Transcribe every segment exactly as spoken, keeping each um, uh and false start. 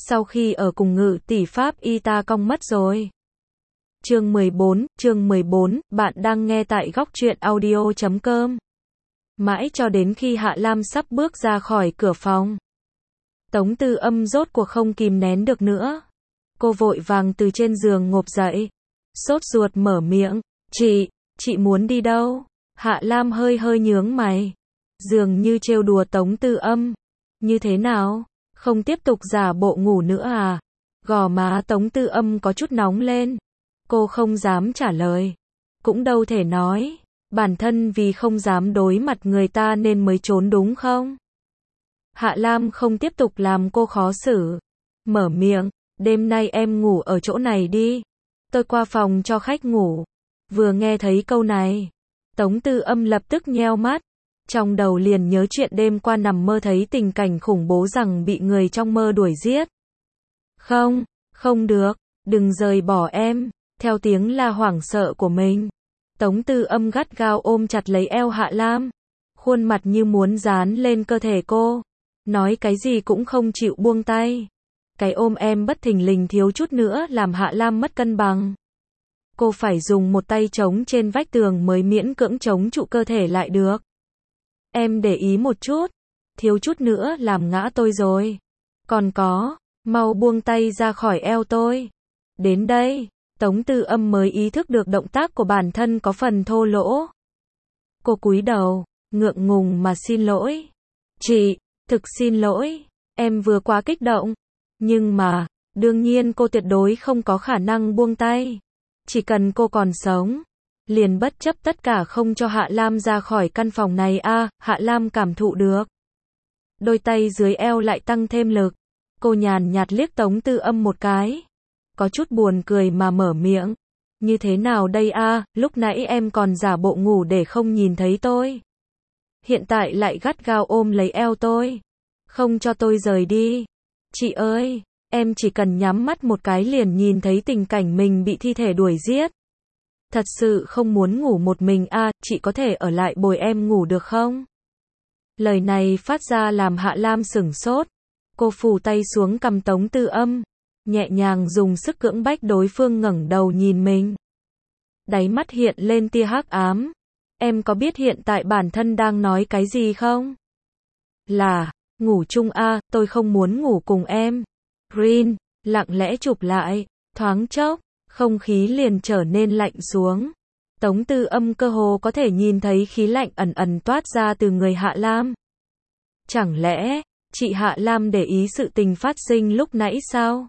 sau khi ở cùng Ngự tỷ Pháp y ta cong mất rồi. Chương mười bốn, chương mười bốn, bạn đang nghe tại góc truyện audio chấm com. Mãi cho đến khi Hạ Lam sắp bước ra khỏi cửa phòng, Tống Tư Âm rốt cuộc không kìm nén được nữa. Cô vội vàng từ trên giường ngộp dậy, sốt ruột mở miệng, "Chị, chị muốn đi đâu?" Hạ Lam hơi hơi nhướng mày, dường như trêu đùa Tống Tư Âm. "Như thế nào? Không tiếp tục giả bộ ngủ nữa à?" Gò má Tống Tư Âm có chút nóng lên. Cô không dám trả lời, cũng đâu thể nói, bản thân vì không dám đối mặt người ta nên mới trốn đúng không? Hạ Lam không tiếp tục làm cô khó xử, mở miệng, "Đêm nay em ngủ ở chỗ này đi, tôi qua phòng cho khách ngủ." Vừa nghe thấy câu này, Tống Tư Âm lập tức nheo mắt, trong đầu liền nhớ chuyện đêm qua nằm mơ thấy tình cảnh khủng bố rằng bị người trong mơ đuổi giết. "Không, không được, đừng rời bỏ em." Theo tiếng la hoảng sợ của mình, Tống Tư Âm gắt gao ôm chặt lấy eo Hạ Lam, khuôn mặt như muốn dán lên cơ thể cô, nói cái gì cũng không chịu buông tay. Cái ôm em bất thình lình thiếu chút nữa làm Hạ Lam mất cân bằng. Cô phải dùng một tay chống trên vách tường mới miễn cưỡng chống trụ cơ thể lại được. "Em để ý một chút, thiếu chút nữa làm ngã tôi rồi. Còn có, mau buông tay ra khỏi eo tôi." Đến đây, Tống Tư Âm mới ý thức được động tác của bản thân có phần thô lỗ. Cô cúi đầu, ngượng ngùng mà xin lỗi. "Chị, thực xin lỗi, em vừa quá kích động." Nhưng mà, đương nhiên cô tuyệt đối không có khả năng buông tay. Chỉ cần cô còn sống, liền bất chấp tất cả không cho Hạ Lam ra khỏi căn phòng này a. À, Hạ Lam cảm thụ được. Đôi tay dưới eo lại tăng thêm lực. Cô nhàn nhạt liếc Tống Tư Âm một cái, có chút buồn cười mà mở miệng, "Như thế nào đây a, à, lúc nãy em còn giả bộ ngủ để không nhìn thấy tôi. Hiện tại lại gắt gao ôm lấy eo tôi, không cho tôi rời đi. Chị ơi, em chỉ cần nhắm mắt một cái liền nhìn thấy tình cảnh mình bị thi thể đuổi giết. Thật sự không muốn ngủ một mình a, à, chị có thể ở lại bồi em ngủ được không?" Lời này phát ra làm Hạ Lam sửng sốt. Cô phủ tay xuống cằm Tống Tư Âm, nhẹ nhàng dùng sức cưỡng bách đối phương ngẩng đầu nhìn mình. Đáy mắt hiện lên tia hắc ám. "Em có biết hiện tại bản thân đang nói cái gì không? Là, ngủ chung a, à, tôi không muốn ngủ cùng em." Green, lặng lẽ chụp lại, thoáng chốc, không khí liền trở nên lạnh xuống. Tống Tư Âm cơ hồ có thể nhìn thấy khí lạnh ẩn ẩn toát ra từ người Hạ Lam. Chẳng lẽ, chị Hạ Lam để ý sự tình phát sinh lúc nãy sao?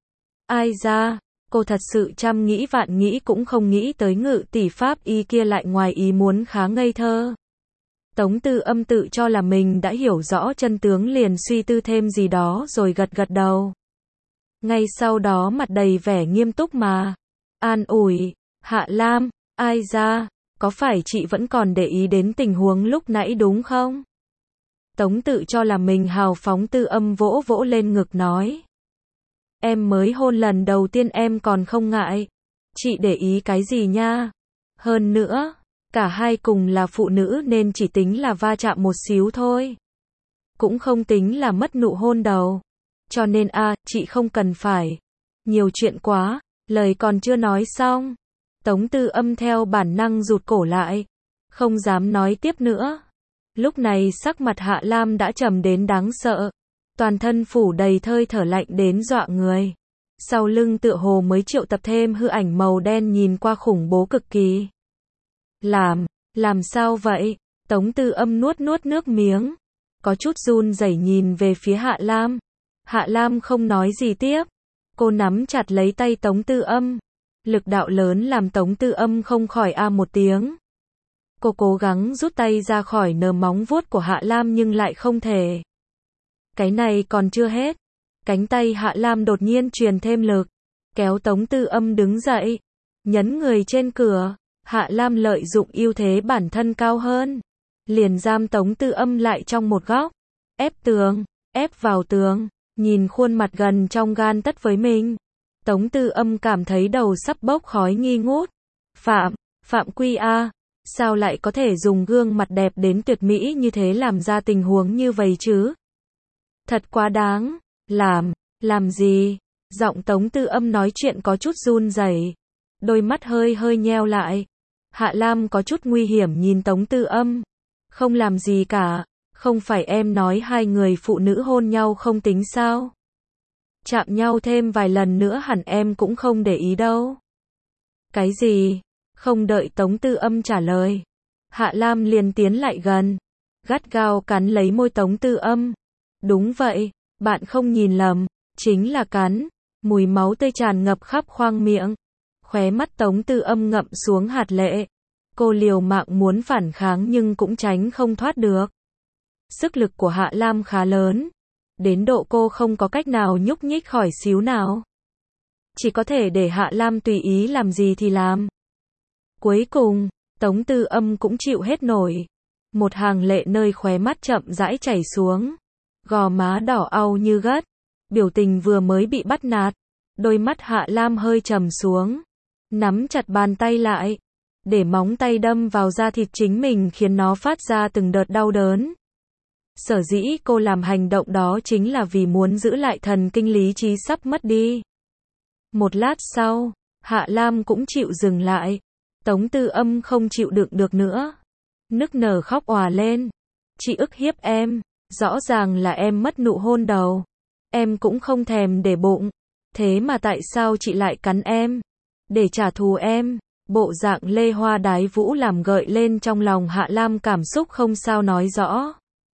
Ai ra, cô thật sự trăm nghĩ vạn nghĩ cũng không nghĩ tới Ngự tỷ Pháp y kia lại ngoài ý muốn khá ngây thơ. Tống Tư Âm tự cho là mình đã hiểu rõ chân tướng liền suy tư thêm gì đó rồi gật gật đầu. Ngay sau đó mặt đầy vẻ nghiêm túc mà an ủi, "Hạ Lam, ai ra, có phải chị vẫn còn để ý đến tình huống lúc nãy đúng không?" Tống tự cho là mình hào phóng Tư Âm vỗ vỗ lên ngực nói, "Em mới hôn lần đầu tiên em còn không ngại. Chị để ý cái gì nha? Hơn nữa, cả hai cùng là phụ nữ nên chỉ tính là va chạm một xíu thôi. Cũng không tính là mất nụ hôn đầu. Cho nên a, à, chị không cần phải. Nhiều chuyện quá." Lời còn chưa nói xong, Tống Tư Âm theo bản năng rụt cổ lại, không dám nói tiếp nữa. Lúc này sắc mặt Hạ Lam đã trầm đến đáng sợ, toàn thân phủ đầy thhơi thở lạnh đến dọa người. Sau lưng tựa hồ mới triệu tập thêm hư ảnh màu đen nhìn qua khủng bố cực kỳ. Làm, làm sao vậy? Tống Tư Âm nuốt nuốt nước miếng, có chút run rẩy nhìn về phía Hạ Lam. Hạ Lam không nói gì tiếp. Cô nắm chặt lấy tay Tống Tư Âm. Lực đạo lớn làm Tống Tư Âm không khỏi a một tiếng. Cô cố gắng rút tay ra khỏi nờ móng vuốt của Hạ Lam nhưng lại không thể. Cái này còn chưa hết. Cánh tay Hạ Lam đột nhiên truyền thêm lực, kéo Tống Tư Âm đứng dậy, nhấn người trên cửa. Hạ Lam lợi dụng ưu thế bản thân cao hơn, liền giam Tống Tư Âm lại trong một góc, ép tường, ép vào tường, nhìn khuôn mặt gần trong gan tất với mình. Tống Tư Âm cảm thấy đầu sắp bốc khói nghi ngút. Phạm, Phạm Quy A, sao lại có thể dùng gương mặt đẹp đến tuyệt mỹ như thế làm ra tình huống như vậy chứ? Thật quá đáng. Làm, Làm gì? Giọng Tống Tư Âm nói chuyện có chút run rẩy, đôi mắt hơi hơi nheo lại. Hạ Lam có chút nguy hiểm nhìn Tống Tư Âm. Không làm gì cả, không phải em nói hai người phụ nữ hôn nhau không tính sao? Chạm nhau thêm vài lần nữa hẳn em cũng không để ý đâu. Cái gì? Không đợi Tống Tư Âm trả lời, Hạ Lam liền tiến lại gần, gắt gao cắn lấy môi Tống Tư Âm. Đúng vậy, bạn không nhìn lầm, chính là cắn. Mùi máu tươi tràn ngập khắp khoang miệng. Khóe mắt Tống Tư Âm ngậm xuống hạt lệ. Cô liều mạng muốn phản kháng nhưng cũng tránh không thoát được. Sức lực của Hạ Lam khá lớn, đến độ cô không có cách nào nhúc nhích khỏi xíu nào. Chỉ có thể để Hạ Lam tùy ý làm gì thì làm. Cuối cùng, Tống Tư Âm cũng chịu hết nổi. Một hàng lệ nơi khóe mắt chậm rãi chảy xuống. Gò má đỏ au như gất. Biểu tình vừa mới bị bắt nạt. Đôi mắt Hạ Lam hơi trầm xuống. Nắm chặt bàn tay lại. Để móng tay đâm vào da thịt chính mình khiến nó phát ra từng đợt đau đớn. Sở dĩ cô làm hành động đó chính là vì muốn giữ lại thần kinh lý trí sắp mất đi. Một lát sau, Hạ Lam cũng chịu dừng lại. Tống Tư Âm không chịu đựng được nữa. Nức nở khóc òa lên. Chị ức hiếp em. Rõ ràng là em mất nụ hôn đầu. Em cũng không thèm để bụng. Thế mà tại sao chị lại cắn em? Để trả thù em. Bộ dạng lê hoa đái vũ làm gợi lên trong lòng Hạ Lam cảm xúc không sao nói rõ.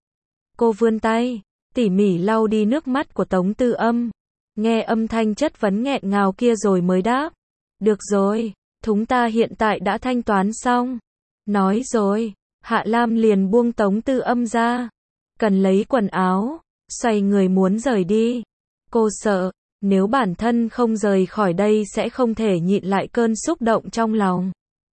Cô vươn tay, tỉ mỉ lau đi nước mắt của Tống Tư Âm. Nghe âm thanh chất vấn nghẹn ngào kia rồi mới đáp. Được rồi, chúng ta hiện tại đã thanh toán xong. Nói rồi, Hạ Lam liền buông Tống Tư Âm ra. Cần lấy quần áo, xoay người muốn rời đi. Cô sợ, nếu bản thân không rời khỏi đây sẽ không thể nhịn lại cơn xúc động trong lòng.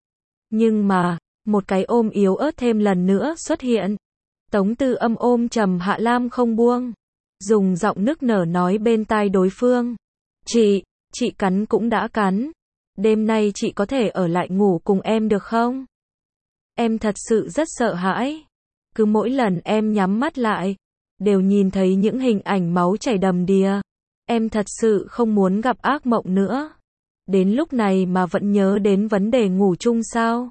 Nhưng mà, một cái ôm yếu ớt thêm lần nữa xuất hiện. Tống Tư Âm ôm chầm Hạ Lam không buông. Dùng giọng nức nở nói bên tai đối phương. Chị, chị cắn cũng đã cắn. Đêm nay chị có thể ở lại ngủ cùng em được không? Em thật sự rất sợ hãi. Cứ mỗi lần em nhắm mắt lại, đều nhìn thấy những hình ảnh máu chảy đầm đìa. Em thật sự không muốn gặp ác mộng nữa. Đến lúc này mà vẫn nhớ đến vấn đề ngủ chung sao?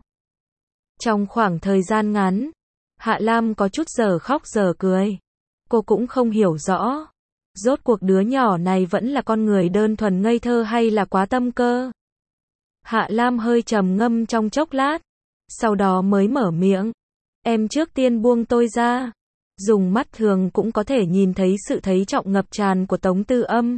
Trong khoảng thời gian ngắn, Hạ Lam có chút giờ khóc giờ cười. Cô cũng không hiểu rõ. Rốt cuộc đứa nhỏ này vẫn là con người đơn thuần ngây thơ hay là quá tâm cơ? Hạ Lam hơi trầm ngâm trong chốc lát. Sau đó mới mở miệng. Em trước tiên buông tôi ra. Dùng mắt thường cũng có thể nhìn thấy sự thấy trọng ngập tràn của Tống Tư Âm.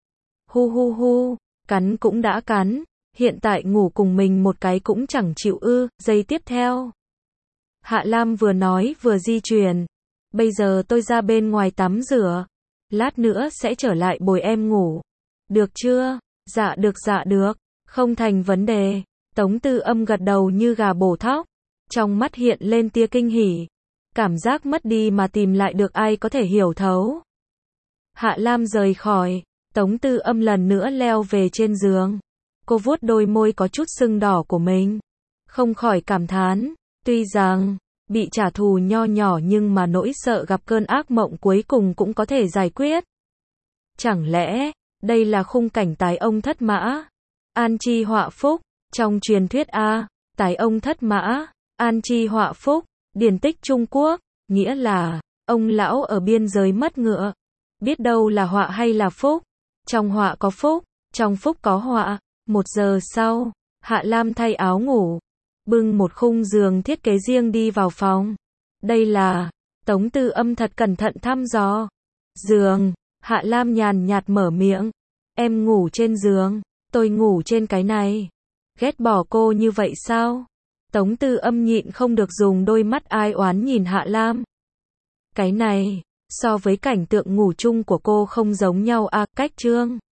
Hu hu hu, cắn cũng đã cắn. Hiện tại ngủ cùng mình một cái cũng chẳng chịu ư. Giây tiếp theo, Hạ Lam vừa nói vừa di chuyển. Bây giờ tôi ra bên ngoài tắm rửa. Lát nữa sẽ trở lại bồi em ngủ. Được chưa? Dạ được dạ được. Không thành vấn đề. Tống Tư Âm gật đầu như gà bổ thóc. Trong mắt hiện lên tia kinh hỉ. Cảm giác mất đi mà tìm lại được ai có thể hiểu thấu. Hạ Lam rời khỏi. Tống Tư Âm lần nữa leo về trên giường. Cô vuốt đôi môi có chút sưng đỏ của mình. Không khỏi cảm thán. Tuy rằng bị trả thù nho nhỏ nhưng mà nỗi sợ gặp cơn ác mộng cuối cùng cũng có thể giải quyết. Chẳng lẽ đây là khung cảnh tái ông thất mã? An chi họa phúc. Trong truyền thuyết A, tái ông thất mã, an chi họa phúc, điển tích Trung Quốc, nghĩa là ông lão ở biên giới mất ngựa. Biết đâu là họa hay là phúc? Trong họa có phúc, trong phúc có họa. Một giờ sau, Hạ Lam thay áo ngủ, bưng một khung giường thiết kế riêng đi vào phòng. Đây là, Tống Tư Âm thật cẩn thận thăm dò. Giường, Hạ Lam nhàn nhạt mở miệng. Em ngủ trên giường, tôi ngủ trên cái này. Ghét bỏ cô như vậy sao? Tống Tư Âm nhịn không được dùng đôi mắt ai oán nhìn Hạ Lam. Cái này, so với cảnh tượng ngủ chung của cô không giống nhau à, cách trương.